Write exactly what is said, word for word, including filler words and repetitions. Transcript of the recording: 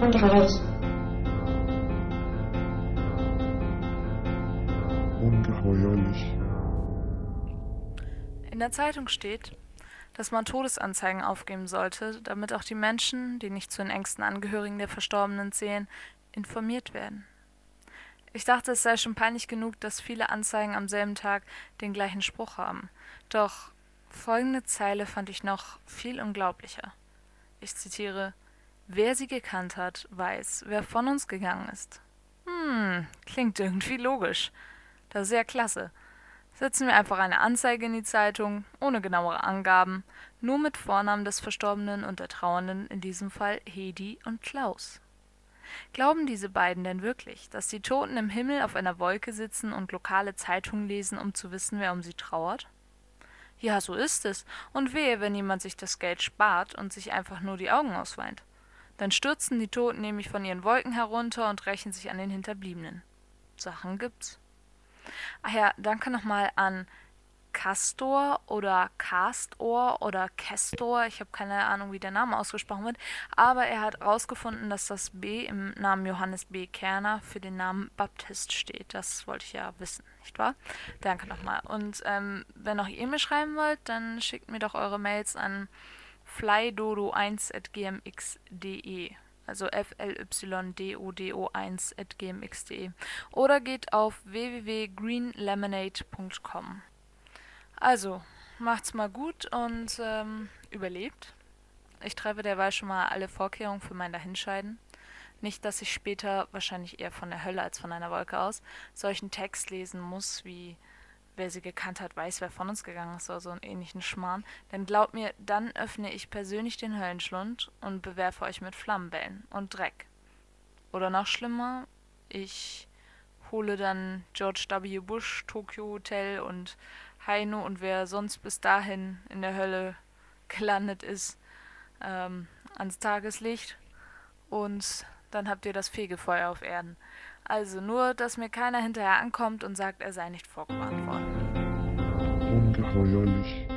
Ungeheuerlich. Ungeheuerlich. In der Zeitung steht, dass man Todesanzeigen aufgeben sollte, damit auch die Menschen, die nicht zu den engsten Angehörigen der Verstorbenen zählen, informiert werden. Ich dachte, es sei schon peinlich genug, dass viele Anzeigen am selben Tag den gleichen Spruch haben. Doch folgende Zeile fand ich noch viel unglaublicher. Ich zitiere: Wer sie gekannt hat, weiß, wer von uns gegangen ist. Hm, klingt irgendwie logisch. Das ist ja klasse. Setzen wir einfach eine Anzeige in die Zeitung, ohne genauere Angaben, nur mit Vornamen des Verstorbenen und der Trauernden, in diesem Fall Hedi und Klaus. Glauben diese beiden denn wirklich, dass die Toten im Himmel auf einer Wolke sitzen und lokale Zeitungen lesen, um zu wissen, wer um sie trauert? Ja, so ist es, und wehe, wenn jemand sich das Geld spart und sich einfach nur die Augen ausweint. Dann stürzen die Toten nämlich von ihren Wolken herunter und rächen sich an den Hinterbliebenen. Sachen gibt's. Ach ja, danke nochmal an Castor oder Castor oder Kestor, ich habe keine Ahnung, wie der Name ausgesprochen wird, aber er hat herausgefunden, dass das B im Namen Johannes B. Kerner für den Namen Baptist steht. Das wollte ich ja wissen, nicht wahr? Danke nochmal. Und ähm, wenn auch ihr mir schreiben wollt, dann schickt mir doch eure Mails an flydodo eins at g m x punkt d e. Also f l y d o d o eins at g m x punkt d e. Oder geht auf w w w punkt green lemonade punkt com. Also, macht's mal gut und ähm, überlebt. Ich treffe derweil schon mal alle Vorkehrungen für mein Dahinscheiden. Nicht, dass ich später, wahrscheinlich eher von der Hölle als von einer Wolke aus, solchen Text lesen muss, wie wer sie gekannt hat, weiß, wer von uns gegangen ist, oder so einen ähnlichen Schmarrn. Denn glaubt mir, dann öffne ich persönlich den Höllenschlund und bewerfe euch mit Flammenbällen und Dreck. Oder noch schlimmer, ich hole dann George W. Bush, Tokyo Hotel und Heino und wer sonst bis dahin in der Hölle gelandet ist, ähm, ans Tageslicht. Und dann habt ihr das Fegefeuer auf Erden. Also nur, dass mir keiner hinterher ankommt und sagt, er sei nicht vorgewarnt worden. Ungeheuerlich.